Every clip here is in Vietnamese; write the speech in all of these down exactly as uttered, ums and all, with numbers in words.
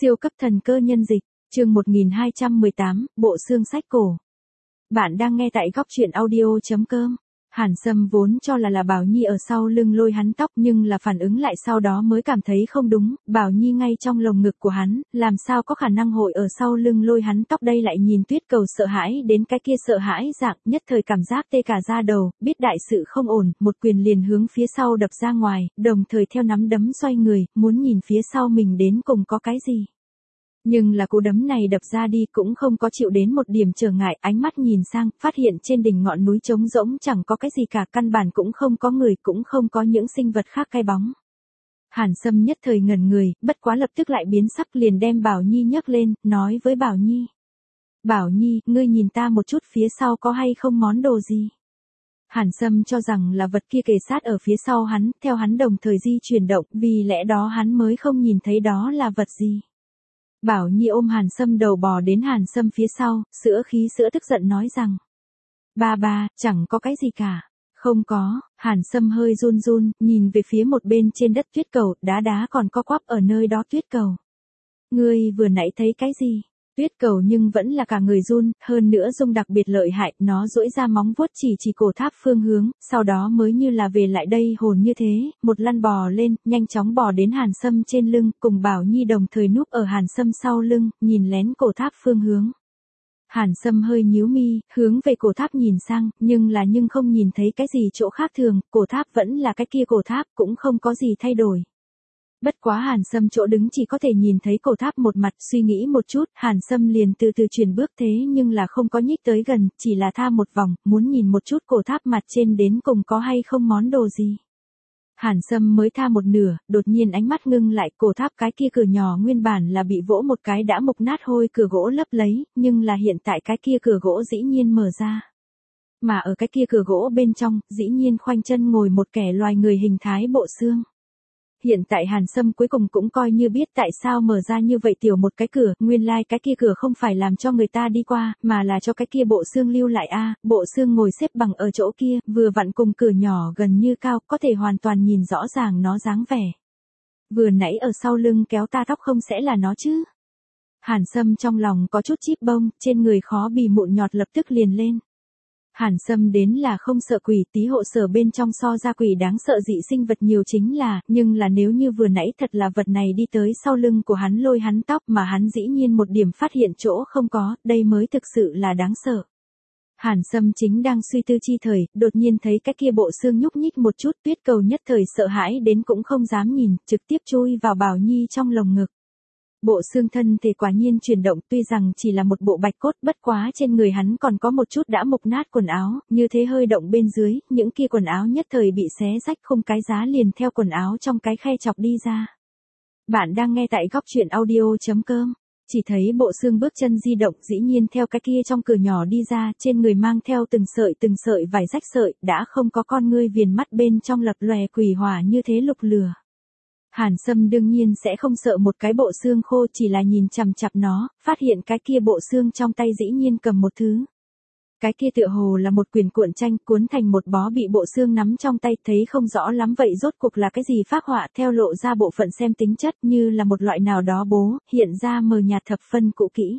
Siêu cấp thần cơ nhân dịch, chương một nghìn hai trăm mười tám, bộ xương sách cổ. Bạn đang nghe tại góc truyện audio.com. Hàn Sâm vốn cho là là Bảo Nhi ở sau lưng lôi hắn tóc, nhưng là phản ứng lại sau đó mới cảm thấy không đúng, Bảo Nhi ngay trong lồng ngực của hắn, làm sao có khả năng hội ở sau lưng lôi hắn tóc đây. Lại nhìn Tuyết Cầu sợ hãi đến cái kia sợ hãi dạng, nhất thời cảm giác tê cả da đầu, biết đại sự không ổn, một quyền liền hướng phía sau đập ra ngoài, đồng thời theo nắm đấm xoay người, muốn nhìn phía sau mình đến cùng có cái gì. Nhưng là cú đấm này đập ra đi cũng không có chịu đến một điểm trở ngại, ánh mắt nhìn sang, phát hiện trên đỉnh ngọn núi trống rỗng chẳng có cái gì cả, căn bản cũng không có người, cũng không có những sinh vật khác cái bóng. Hàn Sâm nhất thời ngẩn người, bất quá lập tức lại biến sắc, liền đem Bảo Nhi nhấc lên, nói với Bảo Nhi. Bảo Nhi, ngươi nhìn ta một chút phía sau có hay không món đồ gì? Hàn Sâm cho rằng là vật kia kề sát ở phía sau hắn, theo hắn đồng thời di chuyển động, vì lẽ đó hắn mới không nhìn thấy đó là vật gì. Bảo Nhi ôm Hàn Sâm đầu bò đến Hàn Sâm phía sau, sữa khí sữa tức giận nói rằng. Ba ba, chẳng có cái gì cả. Không có, Hàn Sâm hơi run run, nhìn về phía một bên trên đất Tuyết Cầu, đá đá còn có quắp ở nơi đó. Tuyết Cầu. Ngươi vừa nãy thấy cái gì? Tuyết Cầu nhưng vẫn là cả người run, hơn nữa rung đặc biệt lợi hại, nó duỗi ra móng vuốt chỉ chỉ cổ tháp phương hướng, sau đó mới như là về lại đây hồn như thế, một lăn bò lên, nhanh chóng bò đến Hàn Sâm trên lưng, cùng Bảo Nhi đồng thời núp ở Hàn Sâm sau lưng, nhìn lén cổ tháp phương hướng. Hàn Sâm hơi nhíu mi, hướng về cổ tháp nhìn sang, nhưng là nhưng không nhìn thấy cái gì chỗ khác thường, cổ tháp vẫn là cái kia cổ tháp, cũng không có gì thay đổi. Bất quá Hàn Sâm chỗ đứng chỉ có thể nhìn thấy cổ tháp một mặt, suy nghĩ một chút, Hàn Sâm liền từ từ chuyển bước thế nhưng là không có nhích tới gần, chỉ là tha một vòng, muốn nhìn một chút cổ tháp mặt trên đến cùng có hay không món đồ gì. Hàn Sâm mới tha một nửa, đột nhiên ánh mắt ngưng lại, cổ tháp cái kia cửa nhỏ nguyên bản là bị vỗ một cái đã mục nát hôi cửa gỗ lấp lấy, nhưng là hiện tại cái kia cửa gỗ dĩ nhiên mở ra. Mà ở cái kia cửa gỗ bên trong, dĩ nhiên khoanh chân ngồi một kẻ loài người hình thái bộ xương. Hiện tại Hàn Sâm cuối cùng cũng coi như biết tại sao mở ra như vậy tiểu một cái cửa, nguyên lai like cái kia cửa không phải làm cho người ta đi qua, mà là cho cái kia bộ xương lưu lại a, à, bộ xương ngồi xếp bằng ở chỗ kia, vừa vặn cùng cửa nhỏ gần như cao, có thể hoàn toàn nhìn rõ ràng nó dáng vẻ. Vừa nãy ở sau lưng kéo ta tóc không sẽ là nó chứ? Hàn Sâm trong lòng có chút chíp bông, trên người khó bì mụn nhọt lập tức liền lên. Hàn Sâm đến là không sợ quỷ, tí hộ sở bên trong so ra quỷ đáng sợ dị sinh vật nhiều chính là, nhưng là nếu như vừa nãy thật là vật này đi tới sau lưng của hắn lôi hắn tóc mà hắn dĩ nhiên một điểm phát hiện chỗ không có, đây mới thực sự là đáng sợ. Hàn Sâm chính đang suy tư chi thời, đột nhiên thấy cái kia bộ xương nhúc nhích một chút, Tuyết Cầu nhất thời sợ hãi đến cũng không dám nhìn, trực tiếp chui vào Bảo Nhi trong lồng ngực. Bộ xương thân thể quả nhiên chuyển động, tuy rằng chỉ là một bộ bạch cốt, bất quá trên người hắn còn có một chút đã mục nát quần áo, như thế hơi động bên dưới, những kia quần áo nhất thời bị xé rách, không cái giá liền theo quần áo trong cái khe chọc đi ra. Bạn đang nghe tại góc truyện audio.com. Chỉ thấy bộ xương bước chân di động, dĩ nhiên theo cái kia trong cửa nhỏ đi ra, trên người mang theo từng sợi từng sợi vải rách sợi, đã không có con ngươi viền mắt bên trong lập lòe quỷ hỏa như thế lục lửa. Hàn Sâm đương nhiên sẽ không sợ một cái bộ xương khô, chỉ là nhìn chằm chằm nó, phát hiện cái kia bộ xương trong tay dĩ nhiên cầm một thứ. Cái kia tựa hồ là một quyển cuộn tranh cuốn thành một bó, bị bộ xương nắm trong tay, thấy không rõ lắm vậy rốt cuộc là cái gì phác họa, theo lộ ra bộ phận xem tính chất như là một loại nào đó bố, hiện ra mờ nhạt thập phân cũ kỹ.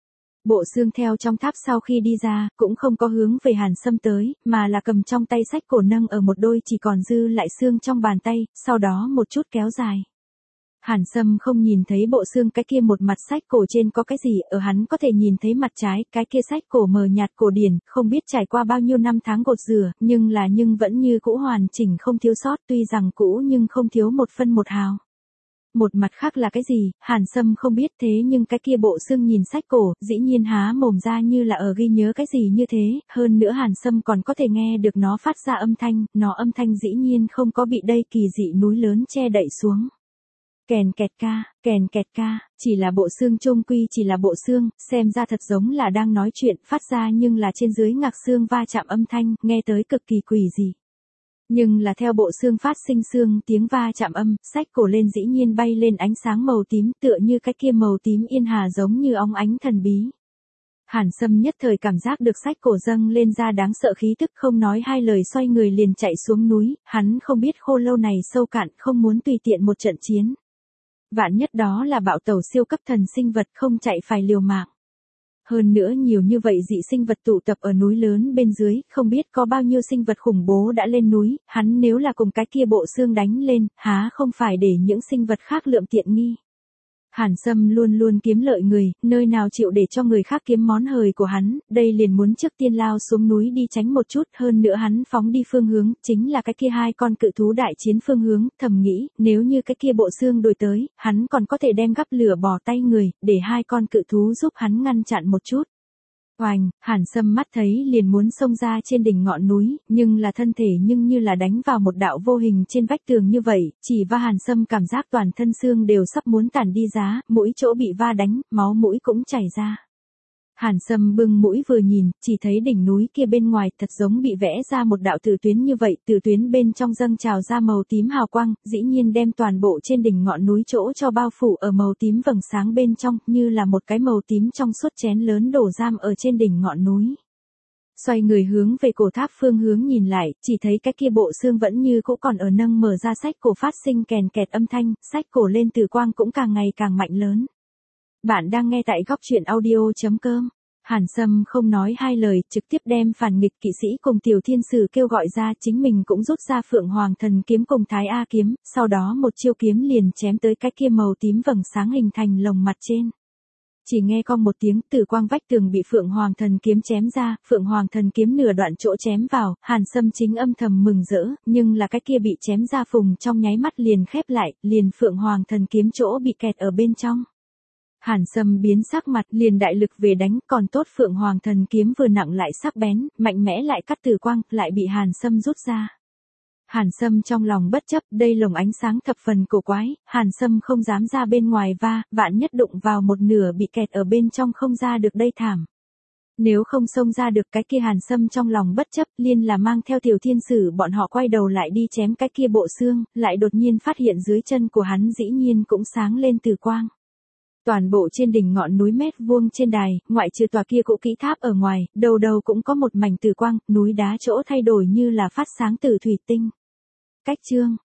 Bộ xương theo trong tháp sau khi đi ra, cũng không có hướng về Hàn Sâm tới, mà là cầm trong tay sách cổ nâng ở một đôi chỉ còn dư lại xương trong bàn tay, sau đó một chút kéo dài. Hàn Sâm không nhìn thấy bộ xương cái kia một mặt sách cổ trên có cái gì, ở hắn có thể nhìn thấy mặt trái, cái kia sách cổ mờ nhạt cổ điển, không biết trải qua bao nhiêu năm tháng gột rửa, nhưng là nhưng vẫn như cũ hoàn chỉnh không thiếu sót, tuy rằng cũ nhưng không thiếu một phân một hào. Một mặt khác là cái gì, Hàn Sâm không biết, thế nhưng cái kia bộ xương nhìn sách cổ, dĩ nhiên há mồm ra như là ở ghi nhớ cái gì như thế, hơn nữa Hàn Sâm còn có thể nghe được nó phát ra âm thanh, nó âm thanh dĩ nhiên không có bị đây kỳ dị núi lớn che đậy xuống. Kèn kẹt ca, kèn kẹt ca, chỉ là bộ xương chung quy chỉ là bộ xương, xem ra thật giống là đang nói chuyện, phát ra nhưng là trên dưới ngạc xương va chạm âm thanh, nghe tới cực kỳ quỷ dị. Nhưng là theo bộ xương phát sinh xương tiếng va chạm âm, sách cổ lên dĩ nhiên bay lên ánh sáng màu tím, tựa như cái kia màu tím yên hà giống như óng ánh thần bí. Hàn Sâm nhất thời cảm giác được sách cổ dâng lên ra đáng sợ khí tức, không nói hai lời xoay người liền chạy xuống núi, hắn không biết khô lâu này sâu cạn, không muốn tùy tiện một trận chiến. Vạn nhất đó là bạo tẩu siêu cấp thần sinh vật không chạy phải liều mạng. Hơn nữa nhiều như vậy dị sinh vật tụ tập ở núi lớn bên dưới, không biết có bao nhiêu sinh vật khủng bố đã lên núi, hắn nếu là cùng cái kia bộ xương đánh lên, há không phải để những sinh vật khác lượm tiện nghi. Hàn Sâm luôn luôn kiếm lợi người, nơi nào chịu để cho người khác kiếm món hời của hắn, đây liền muốn trước tiên lao xuống núi đi tránh một chút, hơn nữa hắn phóng đi phương hướng, chính là cái kia hai con cự thú đại chiến phương hướng, thầm nghĩ, nếu như cái kia bộ xương đuổi tới, hắn còn có thể đem gắp lửa bỏ tay người, để hai con cự thú giúp hắn ngăn chặn một chút. Oành, Hàn Sâm mắt thấy liền muốn xông ra trên đỉnh ngọn núi, nhưng là thân thể nhưng như là đánh vào một đạo vô hình trên vách tường như vậy, chỉ va Hàn Sâm cảm giác toàn thân xương đều sắp muốn tản đi giá, mũi chỗ bị va đánh, máu mũi cũng chảy ra. Hàn Sâm bưng mũi vừa nhìn, chỉ thấy đỉnh núi kia bên ngoài thật giống bị vẽ ra một đạo tử tuyến như vậy, tử tuyến bên trong dâng trào ra màu tím hào quang, dĩ nhiên đem toàn bộ trên đỉnh ngọn núi chỗ cho bao phủ ở màu tím vầng sáng bên trong, như là một cái màu tím trong suốt chén lớn đổ giam ở trên đỉnh ngọn núi. Xoay người hướng về cổ tháp phương hướng nhìn lại, chỉ thấy cái kia bộ xương vẫn như cũ còn ở nâng mở ra sách cổ phát sinh kèn kẹt âm thanh, sách cổ lên từ quang cũng càng ngày càng mạnh lớn. Bạn đang nghe tại góc truyện audio chấm com. Hàn Sâm không nói hai lời, trực tiếp đem phản nghịch kỵ sĩ cùng tiểu thiên sử kêu gọi ra, chính mình cũng rút ra Phượng Hoàng Thần kiếm cùng Thái A kiếm, sau đó một chiêu kiếm liền chém tới cái kia màu tím vầng sáng hình thành lồng mặt trên. Chỉ nghe con một tiếng, tử quang vách tường bị Phượng Hoàng Thần kiếm chém ra, Phượng Hoàng Thần kiếm nửa đoạn chỗ chém vào, Hàn Sâm chính âm thầm mừng rỡ, nhưng là cái kia bị chém ra phùng trong nháy mắt liền khép lại, liền Phượng Hoàng Thần kiếm chỗ bị kẹt ở bên trong. Hàn Sâm biến sắc mặt liền đại lực về đánh, còn tốt Phượng Hoàng Thần kiếm vừa nặng lại sắc bén, mạnh mẽ lại cắt tử quang, lại bị Hàn Sâm rút ra. Hàn Sâm trong lòng bất chấp, đây lồng ánh sáng thập phần cổ quái, Hàn Sâm không dám ra bên ngoài va, vạn nhất đụng vào một nửa bị kẹt ở bên trong không ra được đây thảm. Nếu không xông ra được cái kia Hàn Sâm trong lòng bất chấp, liên là mang theo tiểu thiên sử bọn họ quay đầu lại đi chém cái kia bộ xương, lại đột nhiên phát hiện dưới chân của hắn dĩ nhiên cũng sáng lên tử quang. Toàn bộ trên đỉnh ngọn núi mét vuông trên đài, ngoại trừ tòa kia cũ kỹ tháp ở ngoài, đầu đầu cũng có một mảnh tử quang, núi đá chỗ thay đổi như là phát sáng từ thủy tinh. Cách chương